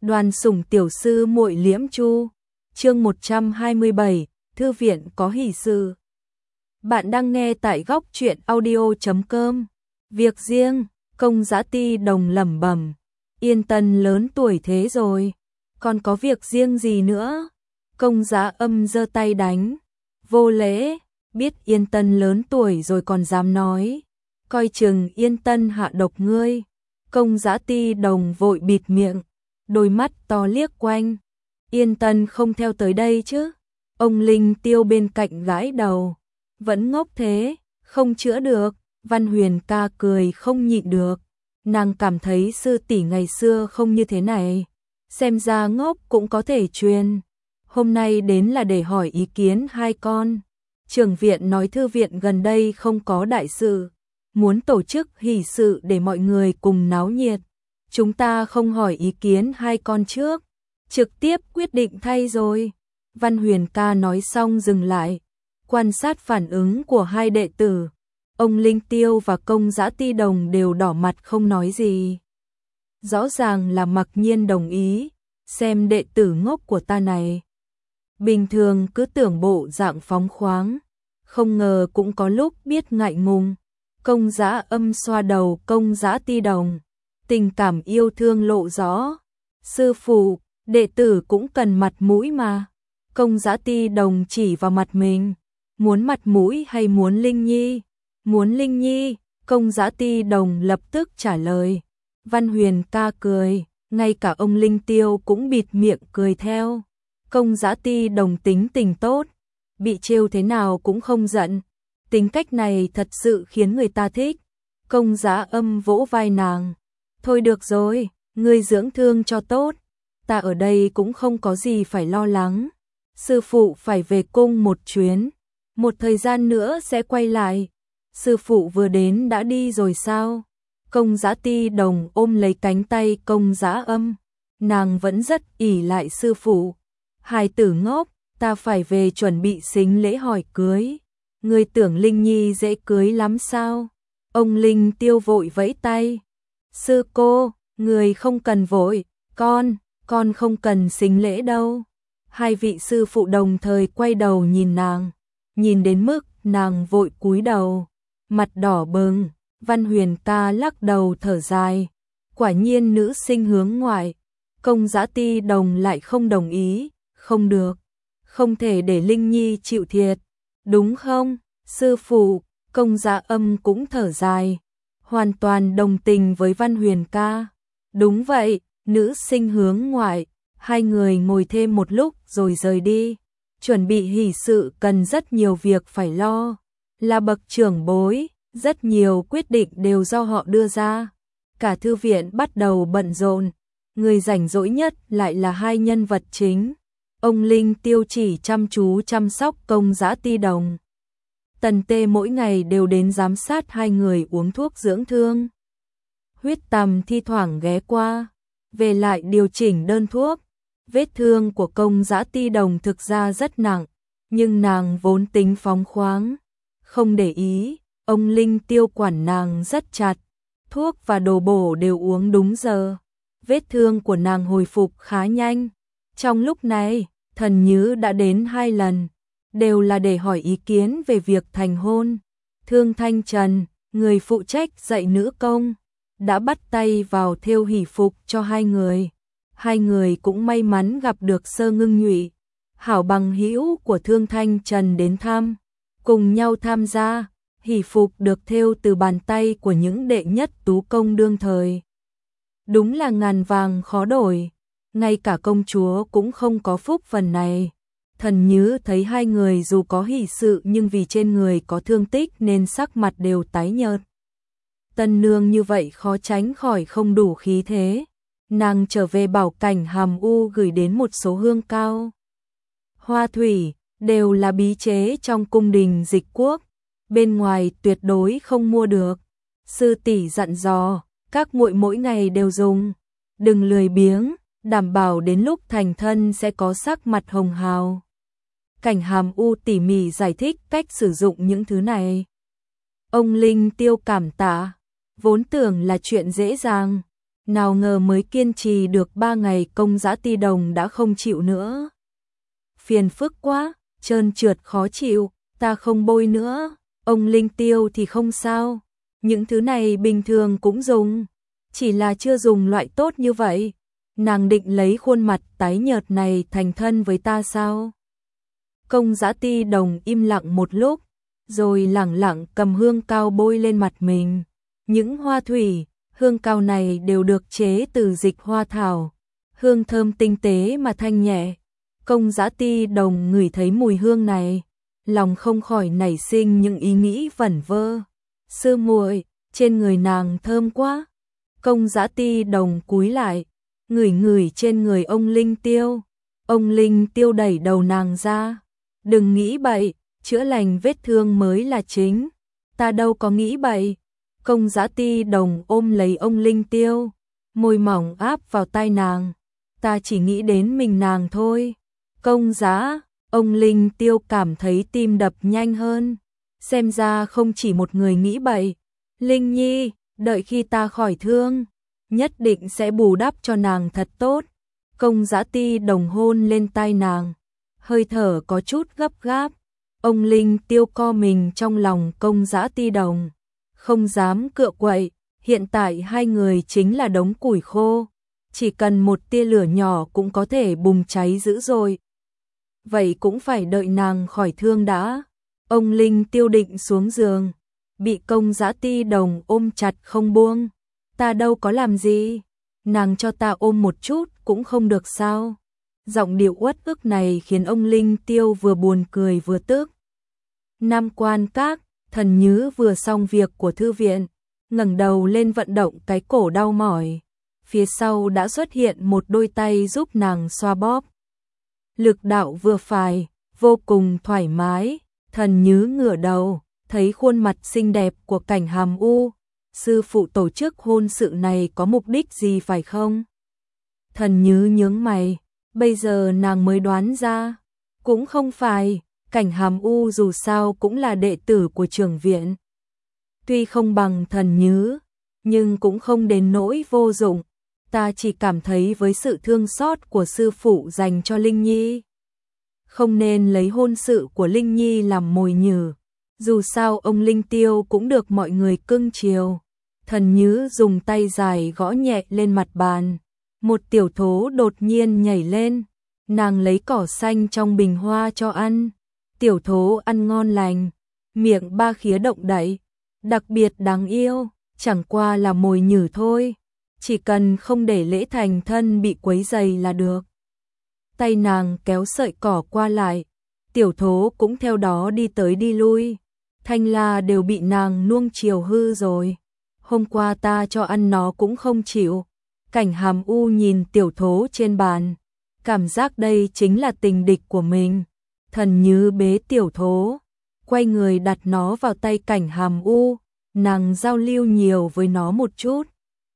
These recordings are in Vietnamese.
Đoàn Sủng tiểu sư muội Liễm Chu. Chương 127, thư viện có hỷ sự. Bạn đang nghe tại góc truyện audio.com. Việc riêng, Công Dã Ti Đồng lẩm bẩm, Yên Tân lớn tuổi thế rồi, còn có việc riêng gì nữa? Công Dã Âm giơ tay đánh, vô lễ, biết Yên Tân lớn tuổi rồi còn dám nói, coi chừng Yên Tân hạ độc ngươi. Công Dã Ti Đồng vội bịt miệng, đôi mắt to liếc quanh. Yên Tân không theo tới đây chứ? Ông Linh Tiêu bên cạnh gãi đầu, vẫn ngốc thế, không chữa được. Văn Huyền ca cười không nhịn được, nàng cảm thấy sư tỷ ngày xưa không như thế này, xem ra ngốc cũng có thể truyền. Hôm nay đến là để hỏi ý kiến hai con. Trưởng viện nói thư viện gần đây không có đại sự, muốn tổ chức hỷ sự để mọi người cùng náo nhiệt. Chúng ta không hỏi ý kiến hai con trước, trực tiếp quyết định thay rồi. Văn Huyền ca nói xong dừng lại, quan sát phản ứng của hai đệ tử. Ông Linh Tiêu và Công Dã Ti Đồng đều đỏ mặt không nói gì. Rõ ràng là mặc nhiên đồng ý, xem đệ tử ngốc của ta này. Bình thường cứ tưởng bộ dạng phóng khoáng, không ngờ cũng có lúc biết ngại ngùng. Công Dã Âm xoa đầu Công Dã Ti Đồng, tình cảm yêu thương lộ rõ. Sư phụ, đệ tử cũng cần mặt mũi mà. Công Dã Ti Đồng chỉ vào mặt mình, muốn mặt mũi hay muốn Linh Nhi? Muốn Linh Nhi. Công Dã Ti Đồng lập tức trả lời. Văn Huyền ca cười, ngay cả ông Linh Tiêu cũng bịt miệng cười theo. Công Dã Ti Đồng tính tình tốt, bị trêu thế nào cũng không giận. Tính cách này thật sự khiến người ta thích. Công Dã Âm vỗ vai nàng, thôi được rồi, ngươi dưỡng thương cho tốt, ta ở đây cũng không có gì phải lo lắng. Sư phụ phải về cung một chuyến, một thời gian nữa sẽ quay lại. Sư phụ vừa đến đã đi rồi sao? Công Dã Ti Đồng ôm lấy cánh tay Công Dã Âm, nàng vẫn rất ỷ lại sư phụ. Hài tử ngốc, ta phải về chuẩn bị sính lễ hỏi cưới. Ngươi tưởng Linh Nhi dễ cưới lắm sao? Ông Linh Tiêu vội vẫy tay. Sư cô, người không cần vội, con không cần sính lễ đâu. Hai vị sư phụ đồng thời quay đầu nhìn nàng, nhìn đến mức nàng vội cúi đầu, mặt đỏ bừng. Văn Huyền ca lắc đầu thở dài, quả nhiên nữ sinh hướng ngoại. Công Dã Ti Đồng lại không đồng ý, không được, không thể để Linh Nhi chịu thiệt, đúng không, sư phụ? Công Dã Âm cũng thở dài, hoàn toàn đồng tình với Văn Huyền ca. Đúng vậy, nữ sinh hướng ngoại. Hai người ngồi thêm một lúc rồi rời đi. Chuẩn bị hỷ sự cần rất nhiều việc phải lo, là bậc trưởng bối, rất nhiều quyết định đều do họ đưa ra. Cả thư viện bắt đầu bận rộn, người rảnh rỗi nhất lại là hai nhân vật chính. Ông Linh Tiêu chỉ chăm chú chăm sóc Công Dã Ti Đồng. Tần Tê mỗi ngày đều đến giám sát hai người uống thuốc dưỡng thương. Huyết Tầm thi thoảng ghé qua, về lại điều chỉnh đơn thuốc. Vết thương của Công Dã Ti Đồng thực ra rất nặng, nhưng nàng vốn tính phóng khoáng, không để ý. Ông Linh Tiêu quản nàng rất chặt, thuốc và đồ bổ đều uống đúng giờ. Vết thương của nàng hồi phục khá nhanh. Trong lúc này, Thần Nhứ đã đến 2 lần, đều là để hỏi ý kiến về việc thành hôn. Thương Thanh Trần, người phụ trách dạy nữ công, đã bắt tay vào thêu hỷ phục cho hai người. Hai người cũng may mắn gặp được Sơ Ngưng Nhụy, hảo bằng hữu của Thương Thanh Trần đến thăm, cùng nhau tham gia. Hỷ phục được thêu từ bàn tay của những đệ nhất tú công đương thời. Đúng là ngàn vàng khó đổi, ngay cả công chúa cũng không có phúc phần này. Thần Nhứ thấy hai người dù có hỷ sự nhưng vì trên người có thương tích nên sắc mặt đều tái nhợt. Tân nương như vậy khó tránh khỏi không đủ khí thế. Nàng trở về bảo Cảnh Hàm U gửi đến một số hương cao, hoa thủy, đều là bí chế trong cung đình Dịch Quốc, bên ngoài tuyệt đối không mua được. Sư tỷ dặn dò, các muội mỗi ngày đều dùng, đừng lười biếng, đảm bảo đến lúc thành thân sẽ có sắc mặt hồng hào. Cảnh Hàm U tỉ mỉ giải thích cách sử dụng những thứ này. Ông Linh Tiêu cảm tạ, vốn tưởng là chuyện dễ dàng, Nào ngờ mới kiên trì được 3 ngày Công Dã Ti Đồng đã không chịu nữa. Phiền phức quá, trơn trượt khó chịu, ta không bôi nữa. Ông Linh Tiêu thì không sao, những thứ này bình thường cũng dùng, chỉ là chưa dùng loại tốt như vậy. Nàng định lấy khuôn mặt tái nhợt này thành thân với ta sao? Công Dã Ti Đồng im lặng một lúc, rồi lẳng lặng cầm hương cao bôi lên mặt mình. Những hoa thủy, hương cao này đều được chế từ dịch hoa thảo, hương thơm tinh tế mà thanh nhẹ. Công Dã Ti Đồng ngửi thấy mùi hương này, lòng không khỏi nảy sinh những ý nghĩ vẩn vơ. Sư muội, trên người nàng thơm quá. Công Dã Ti Đồng cúi lại, ngửi ngửi trên người ông Linh Tiêu. Ông Linh Tiêu đẩy đầu nàng ra. Đừng nghĩ bậy, chữa lành vết thương mới là chính. Ta đâu có nghĩ bậy. Công Dã Ti Đồng ôm lấy ông Linh Tiêu, môi mỏng áp vào tai nàng. Ta chỉ nghĩ đến mình nàng thôi. Công Dã, ông Linh Tiêu cảm thấy tim đập nhanh hơn. Xem ra không chỉ một người nghĩ bậy. Linh Nhi, đợi khi ta khỏi thương, nhất định sẽ bù đắp cho nàng thật tốt. Công Dã Ti Đồng hôn lên tai nàng, hơi thở có chút gấp gáp. Ông Linh Tiêu co mình trong lòng Công Dã Ti Đồng, không dám cựa quậy. Hiện tại hai người chính là đống củi khô, chỉ cần một tia lửa nhỏ cũng có thể bùng cháy dữ dội. Vậy cũng phải đợi nàng khỏi thương đã. Ông Linh Tiêu định xuống giường, bị Công Dã Ti Đồng ôm chặt không buông. Ta đâu có làm gì, nàng cho ta ôm một chút cũng không được sao? Giọng điệu uất ức này khiến ông Linh Tiêu vừa buồn cười vừa tức. Nam Quan Các, Thần Nhứ vừa xong việc của thư viện, ngẩng đầu lên vận động cái cổ đau mỏi. Phía sau đã xuất hiện một đôi tay giúp nàng xoa bóp. Lực đạo vừa phải, vô cùng thoải mái. Thần Nhứ ngửa đầu, thấy khuôn mặt xinh đẹp của Cảnh Hàm U. Sư phụ tổ chức hôn sự này có mục đích gì phải không? Thần Nhứ nhướng mày, bây giờ nàng mới đoán ra. Cũng không phải, Cảnh Hàm U dù sao cũng là đệ tử của Trưởng viện. Tuy không bằng Thần Nhứ, nhưng cũng không đến nỗi vô dụng. Ta chỉ cảm thấy với sự thương xót của sư phụ dành cho Linh Nhi, không nên lấy hôn sự của Linh Nhi làm mồi nhử. Dù sao ông Linh Tiêu cũng được mọi người cưng chiều. Thần Nhứ dùng tay dài gõ nhẹ lên mặt bàn. Một tiểu thố đột nhiên nhảy lên. Nàng lấy cỏ xanh trong bình hoa cho ăn. Tiểu thố ăn ngon lành, miệng ba khía động đậy, đặc biệt đáng yêu, chẳng qua là mồi nhử thôi. Chỉ cần không để lễ thành thân bị quấy rầy là được. Tay nàng kéo sợi cỏ qua lại, tiểu thố cũng theo đó đi tới đi lui. Thanh La đều bị nàng nuông chiều hư rồi. Hôm qua ta cho ăn nó cũng không chịu. Cảnh Hàm U nhìn tiểu thố trên bàn, cảm giác đây chính là tình địch của mình. Thần Nhứ bế tiểu thố, quay người đặt nó vào tay Cảnh Hàm U. Nàng giao lưu nhiều với nó một chút,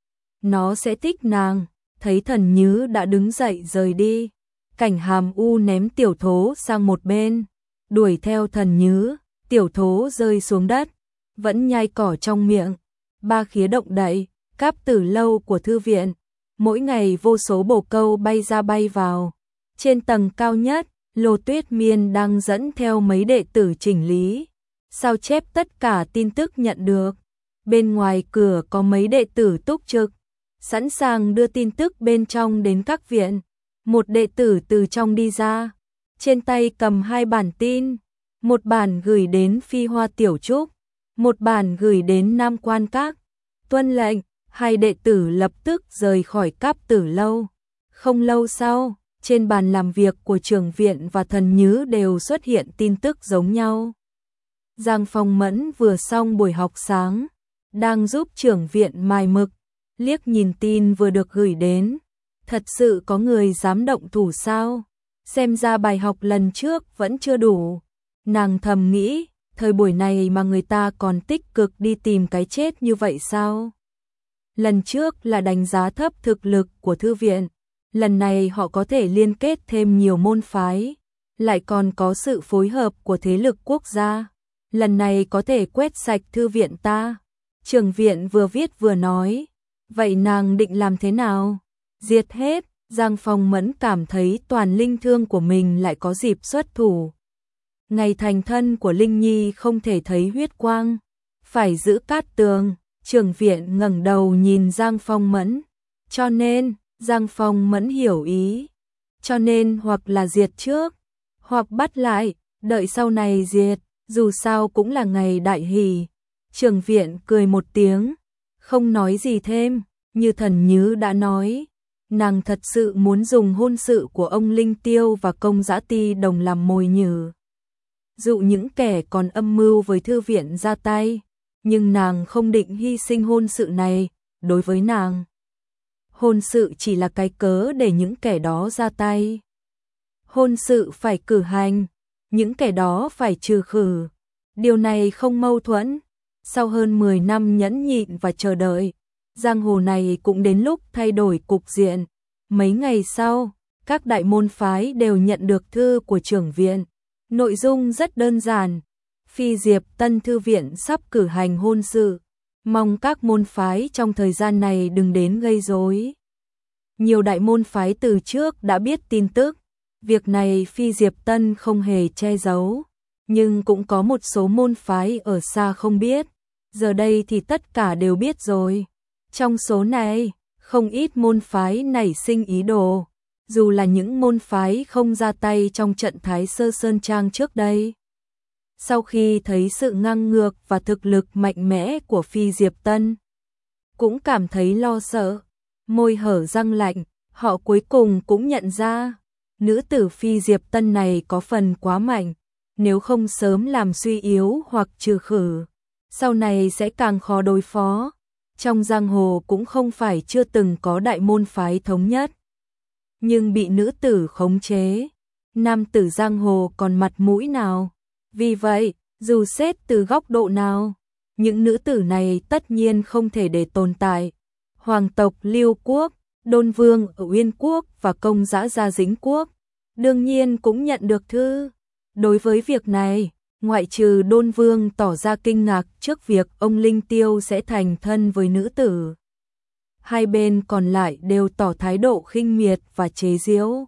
nó sẽ thích nàng. Thấy Thần Nhứ đã đứng dậy rời đi, Cảnh Hàm U ném tiểu thố sang một bên, đuổi theo Thần Nhứ. Tiểu thố rơi xuống đất, vẫn nhai cỏ trong miệng. Ba khía động đậy, cáp tử lâu của thư viện. Mỗi ngày vô số bồ câu bay ra bay vào. Trên tầng cao nhất, Lô Tuyết Miên đang dẫn theo mấy đệ tử chỉnh lý, sao chép tất cả tin tức nhận được. Bên ngoài cửa có mấy đệ tử túc trực, sẵn sàng đưa tin tức bên trong đến các viện. Một đệ tử từ trong đi ra, trên tay cầm 2 bản tin. Một bản gửi đến Phi Hoa Tiểu Trúc, một bản gửi đến Nam Quan Các. Tuân lệnh, 2 đệ tử lập tức rời khỏi cáp tử lâu. Không lâu sau, trên bàn làm việc của Trưởng viện và Thần Nhứ đều xuất hiện tin tức giống nhau. Giang Phong Mẫn vừa xong buổi học sáng, đang giúp Trưởng viện mài mực, liếc nhìn tin vừa được gửi đến. Thật sự có người dám động thủ sao? Xem ra bài học lần trước vẫn chưa đủ. Nàng thầm nghĩ, thời buổi này mà người ta còn tích cực đi tìm cái chết như vậy sao? Lần trước là đánh giá thấp thực lực của thư viện, lần này họ có thể liên kết thêm nhiều môn phái, lại còn có sự phối hợp của thế lực quốc gia. Lần này có thể quét sạch thư viện ta. Trưởng viện vừa viết vừa nói, Vậy nàng định làm thế nào? Diệt hết. Giang Phong Mẫn cảm thấy toàn linh thương của mình lại có dịp xuất thủ. Ngày thành thân của Linh Nhi không thể thấy huyết quang, phải giữ cát tường. Trưởng viện ngẩng đầu nhìn Giang Phong Mẫn, cho nên Giang Phong Mẫn hiểu ý, cho nên hoặc là diệt trước, hoặc bắt lại, đợi sau này diệt, dù sao cũng là ngày đại hỷ. Trưởng viện cười một tiếng, không nói gì thêm, như Thần Như đã nói, nàng thật sự muốn dùng hôn sự của ông Linh Tiêu và Công Dã Ti Đồng làm mồi nhử, dụ những kẻ còn âm mưu với thư viện ra tay, nhưng nàng không định hy sinh hôn sự này. Đối với nàng, hôn sự chỉ là cái cớ để những kẻ đó ra tay. Hôn sự phải cử hành, những kẻ đó phải trừ khử. Điều này không mâu thuẫn. Sau hơn 10 năm nhẫn nhịn và chờ đợi, giang hồ này cũng đến lúc thay đổi cục diện. Mấy ngày sau, các đại môn phái đều nhận được thư của trưởng viện. Nội dung rất đơn giản. Phi Diệp Tân Thư viện sắp cử hành hôn sự, mong các môn phái trong thời gian này đừng đến gây rối. Nhiều đại môn phái từ trước đã biết tin tức, việc này Phi Diệp Tân không hề che giấu, nhưng cũng có một số môn phái ở xa không biết, giờ đây thì tất cả đều biết rồi. Trong số này, không ít môn phái nảy sinh ý đồ, dù là những môn phái không ra tay trong trận Thái Sơ Sơn Trang trước đây. Sau khi thấy sự ngang ngược và thực lực mạnh mẽ của Phi Diệp Tân, cũng cảm thấy lo sợ, môi hở răng lạnh, họ cuối cùng cũng nhận ra, nữ tử Phi Diệp Tân này có phần quá mạnh, nếu không sớm làm suy yếu hoặc trừ khử, sau này sẽ càng khó đối phó. Trong giang hồ cũng không phải chưa từng có đại môn phái thống nhất, nhưng bị nữ tử khống chế, nam tử giang hồ còn mặt mũi nào? Vì vậy, dù xét từ góc độ nào, những nữ tử này tất nhiên không thể để tồn tại. Hoàng tộc Lưu Quốc, Đôn Vương ở Uyên Quốc và Công Dã Gia Dĩnh Quốc, đương nhiên cũng nhận được thư. Đối với việc này, ngoại trừ Đôn Vương tỏ ra kinh ngạc trước việc ông Linh Tiêu sẽ thành thân với nữ tử, hai bên còn lại đều tỏ thái độ khinh miệt và chế giễu.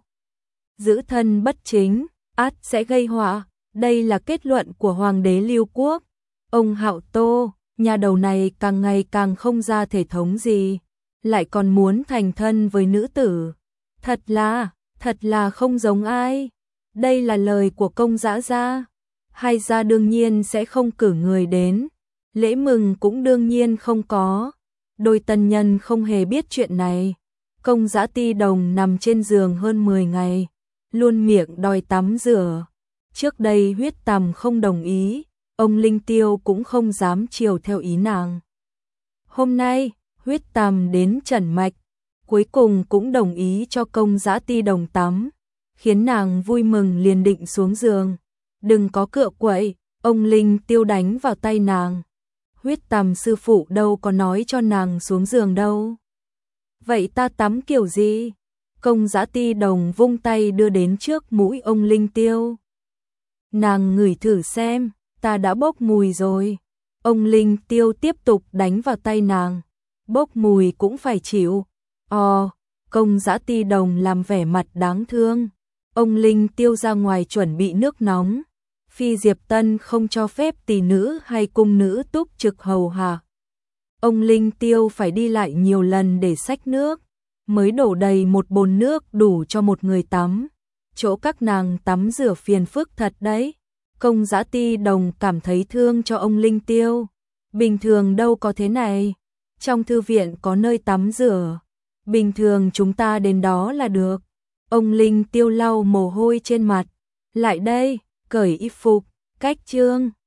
Giữ thân bất chính, ắt sẽ gây họa. Đây là kết luận của Hoàng đế Lưu Quốc. Ông Hạo Tô, nhà đầu này càng ngày càng không ra thể thống gì, lại còn muốn thành thân với nữ tử. Thật là không giống ai. Đây là lời của Công Dã Gia. Hai gia đương nhiên sẽ không cử người đến, lễ mừng cũng đương nhiên không có. Đôi tân nhân không hề biết chuyện này. Công Dã Ti Đồng nằm trên giường hơn 10 ngày, luôn miệng đòi tắm rửa. Trước đây Huyết Tầm không đồng ý, ông Linh Tiêu cũng không dám chiều theo ý nàng. Hôm nay, Huyết Tầm đến Trần Mạch, cuối cùng cũng đồng ý cho Công Dã Ti Đồng tắm, khiến nàng vui mừng liền định xuống giường. Đừng có cựa quậy, ông Linh Tiêu đánh vào tay nàng. Huyết Tầm sư phụ đâu có nói cho nàng xuống giường đâu. Vậy ta tắm kiểu gì? Công Dã Ti Đồng vung tay đưa đến trước mũi ông Linh Tiêu. Nàng ngửi thử xem, ta đã bốc mùi rồi. Ông Linh Tiêu tiếp tục đánh vào tay nàng. Bốc mùi cũng phải chịu. Công Dã Ti Đồng làm vẻ mặt đáng thương. Ông Linh Tiêu ra ngoài chuẩn bị nước nóng. Phi Diệp Tân không cho phép tỳ nữ hay cung nữ túc trực hầu hạ. Ông Linh Tiêu phải đi lại nhiều lần để xách nước, mới đổ đầy một bồn nước đủ cho một người tắm. Chỗ các nàng tắm rửa phiền phức thật đấy. Công Dã Ti Đồng cảm thấy thương cho ông Linh Tiêu. Bình thường đâu có thế này. Trong thư viện có nơi tắm rửa, bình thường chúng ta đến đó là được. Ông Linh Tiêu lau mồ hôi trên mặt. Lại đây, cởi y phục, cách trương.